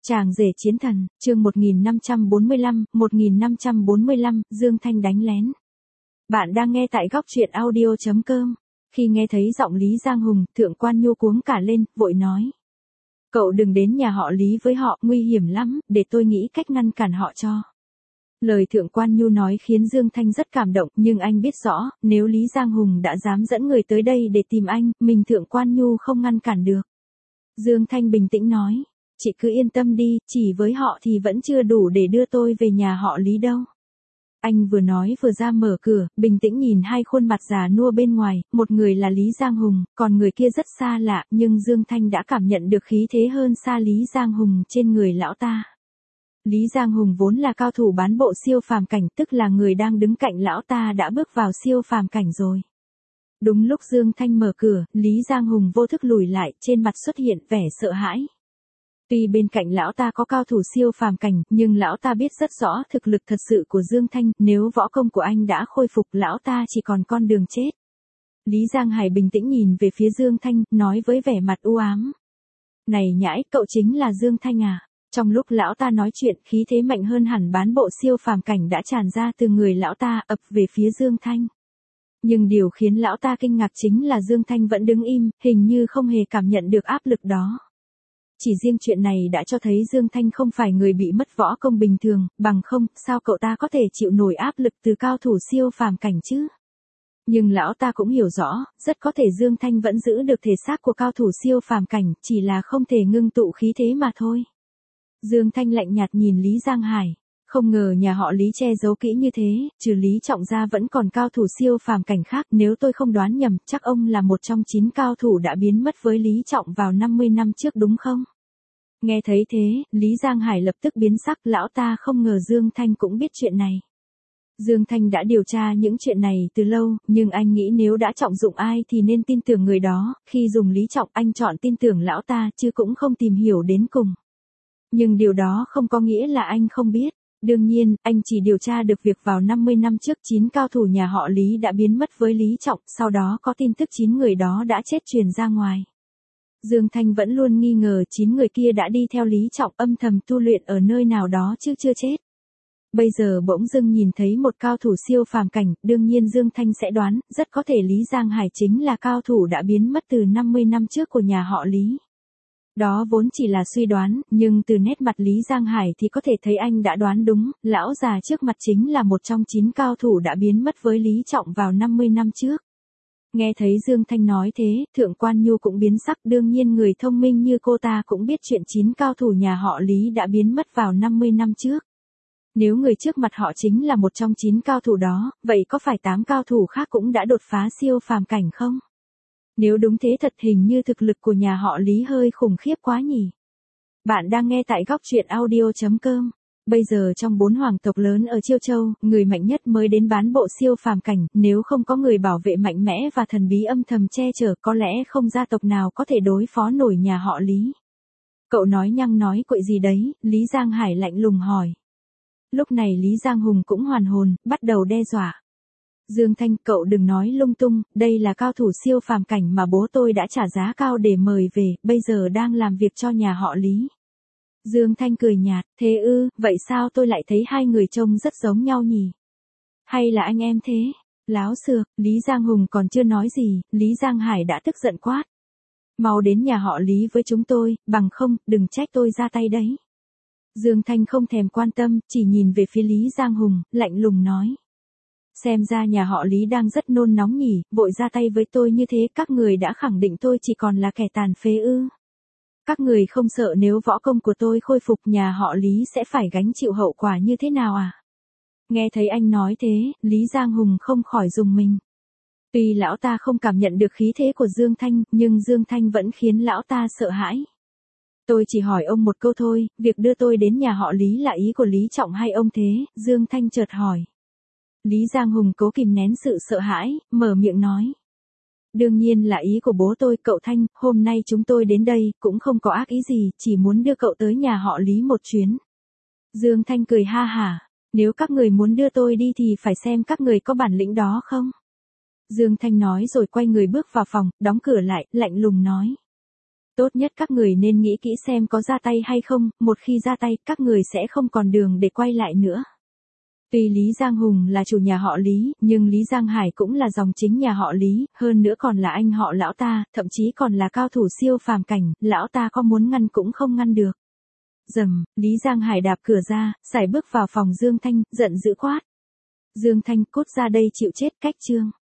Chàng rể chiến thần, chương 1545, Dương Thanh đánh lén. Bạn đang nghe tại góc truyện audio.com. Khi nghe thấy giọng Lý Giang Hùng, Thượng Quan Nhu cuống cả lên, vội nói. Cậu đừng đến nhà họ Lý với họ, nguy hiểm lắm, để tôi nghĩ cách ngăn cản họ cho. Lời Thượng Quan Nhu nói khiến Dương Thanh rất cảm động, nhưng anh biết rõ, nếu Lý Giang Hùng đã dám dẫn người tới đây để tìm anh, mình Thượng Quan Nhu không ngăn cản được. Dương Thanh bình tĩnh nói. Chị cứ yên tâm đi, chỉ với họ thì vẫn chưa đủ để đưa tôi về nhà họ Lý đâu. Anh vừa nói vừa ra mở cửa, bình tĩnh nhìn hai khuôn mặt già nua bên ngoài, một người là Lý Giang Hùng, còn người kia rất xa lạ, nhưng Dương Thanh đã cảm nhận được khí thế hơn xa Lý Giang Hùng trên người lão ta. Lý Giang Hùng vốn là cao thủ bán bộ siêu phàm cảnh, tức là người đang đứng cạnh lão ta đã bước vào siêu phàm cảnh rồi. Đúng lúc Dương Thanh mở cửa, Lý Giang Hùng vô thức lùi lại, trên mặt xuất hiện vẻ sợ hãi. Tuy bên cạnh lão ta có cao thủ siêu phàm cảnh, nhưng lão ta biết rất rõ thực lực thật sự của Dương Thanh, nếu võ công của anh đã khôi phục lão ta chỉ còn con đường chết. Lý Giang Hải bình tĩnh nhìn về phía Dương Thanh, nói với vẻ mặt u ám. Này nhãi, cậu chính là Dương Thanh à? Trong lúc lão ta nói chuyện, khí thế mạnh hơn hẳn bán bộ siêu phàm cảnh đã tràn ra từ người lão ta, ập về phía Dương Thanh. Nhưng điều khiến lão ta kinh ngạc chính là Dương Thanh vẫn đứng im, hình như không hề cảm nhận được áp lực đó. Chỉ riêng chuyện này đã cho thấy Dương Thanh không phải người bị mất võ công bình thường, bằng không, sao cậu ta có thể chịu nổi áp lực từ cao thủ siêu phàm cảnh chứ? Nhưng lão ta cũng hiểu rõ, rất có thể Dương Thanh vẫn giữ được thể xác của cao thủ siêu phàm cảnh, chỉ là không thể ngưng tụ khí thế mà thôi. Dương Thanh lạnh nhạt nhìn Lý Giang Hải. Không ngờ nhà họ Lý che giấu kỹ như thế, trừ Lý Trọng ra vẫn còn cao thủ siêu phàm cảnh khác, nếu tôi không đoán nhầm, chắc ông là một trong 9 cao thủ đã biến mất với Lý Trọng vào 50 năm trước đúng không? Nghe thấy thế, Lý Giang Hải lập tức biến sắc, lão ta không ngờ Dương Thanh cũng biết chuyện này. Dương Thanh đã điều tra những chuyện này từ lâu, nhưng anh nghĩ nếu đã trọng dụng ai thì nên tin tưởng người đó, khi dùng Lý Trọng anh chọn tin tưởng lão ta chứ cũng không tìm hiểu đến cùng. Nhưng điều đó không có nghĩa là anh không biết. Đương nhiên, anh chỉ điều tra được việc vào 50 năm trước 9 cao thủ nhà họ Lý đã biến mất với Lý Trọng, sau đó có tin tức 9 người đó đã chết truyền ra ngoài. Dương Thanh vẫn luôn nghi ngờ 9 người kia đã đi theo Lý Trọng âm thầm tu luyện ở nơi nào đó chứ chưa chết. Bây giờ bỗng dưng nhìn thấy một cao thủ siêu phàm cảnh, đương nhiên Dương Thanh sẽ đoán, rất có thể Lý Giang Hải chính là cao thủ đã biến mất từ 50 năm trước của nhà họ Lý. Đó vốn chỉ là suy đoán, nhưng từ nét mặt Lý Giang Hải thì có thể thấy anh đã đoán đúng, lão già trước mặt chính là một trong 9 cao thủ đã biến mất với Lý Trọng vào 50 năm trước. Nghe thấy Dương Thanh nói thế, Thượng Quan Nhu cũng biến sắc, đương nhiên người thông minh như cô ta cũng biết chuyện 9 cao thủ nhà họ Lý đã biến mất vào 50 năm trước. Nếu người trước mặt họ chính là một trong 9 cao thủ đó, vậy có phải 8 cao thủ khác cũng đã đột phá siêu phàm cảnh không? Nếu đúng thế thật hình như thực lực của nhà họ Lý hơi khủng khiếp quá nhỉ. Bạn đang nghe tại góc truyện audio.com. Bây giờ trong 4 hoàng tộc lớn ở Chiêu Châu, người mạnh nhất mới đến bán bộ siêu phàm cảnh, nếu không có người bảo vệ mạnh mẽ và thần bí âm thầm che chở có lẽ không gia tộc nào có thể đối phó nổi nhà họ Lý. Cậu nói nhăng nói quậy gì đấy, Lý Giang Hải lạnh lùng hỏi. Lúc này Lý Giang Hùng cũng hoàn hồn, bắt đầu đe dọa. Dương Thanh, cậu đừng nói lung tung, đây là cao thủ siêu phàm cảnh mà bố tôi đã trả giá cao để mời về, bây giờ đang làm việc cho nhà họ Lý. Dương Thanh cười nhạt, thế ư, vậy sao tôi lại thấy hai người trông rất giống nhau nhỉ? Hay là anh em thế? Láo xược, Lý Giang Hùng còn chưa nói gì, Lý Giang Hải đã tức giận quát. Mau đến nhà họ Lý với chúng tôi, bằng không, đừng trách tôi ra tay đấy. Dương Thanh không thèm quan tâm, chỉ nhìn về phía Lý Giang Hùng, lạnh lùng nói. Xem ra nhà họ Lý đang rất nôn nóng nhỉ, vội ra tay với tôi như thế, các người đã khẳng định tôi chỉ còn là kẻ tàn phế ư. Các người không sợ nếu võ công của tôi khôi phục nhà họ Lý sẽ phải gánh chịu hậu quả như thế nào à? Nghe thấy anh nói thế, Lý Giang Hùng không khỏi rùng mình. Tuy lão ta không cảm nhận được khí thế của Dương Thanh, nhưng Dương Thanh vẫn khiến lão ta sợ hãi. Tôi chỉ hỏi ông một câu thôi, việc đưa tôi đến nhà họ Lý là ý của Lý Trọng hay ông thế? Dương Thanh chợt hỏi. Lý Giang Hùng cố kìm nén sự sợ hãi, mở miệng nói. Đương nhiên là ý của bố tôi, cậu Thanh, hôm nay chúng tôi đến đây, cũng không có ác ý gì, chỉ muốn đưa cậu tới nhà họ Lý một chuyến. Dương Thanh cười ha hả, nếu các người muốn đưa tôi đi thì phải xem các người có bản lĩnh đó không? Dương Thanh nói rồi quay người bước vào phòng, đóng cửa lại, lạnh lùng nói. Tốt nhất các người nên nghĩ kỹ xem có ra tay hay không, một khi ra tay, các người sẽ không còn đường để quay lại nữa. Tuy Lý Giang Hùng là chủ nhà họ Lý, nhưng Lý Giang Hải cũng là dòng chính nhà họ Lý, hơn nữa còn là anh họ lão ta, thậm chí còn là cao thủ siêu phàm cảnh, lão ta có muốn ngăn cũng không ngăn được. Rầm, Lý Giang Hải đạp cửa ra, sải bước vào phòng Dương Thanh, giận dữ quát. Dương Thanh, cút ra đây chịu chết, cách chương.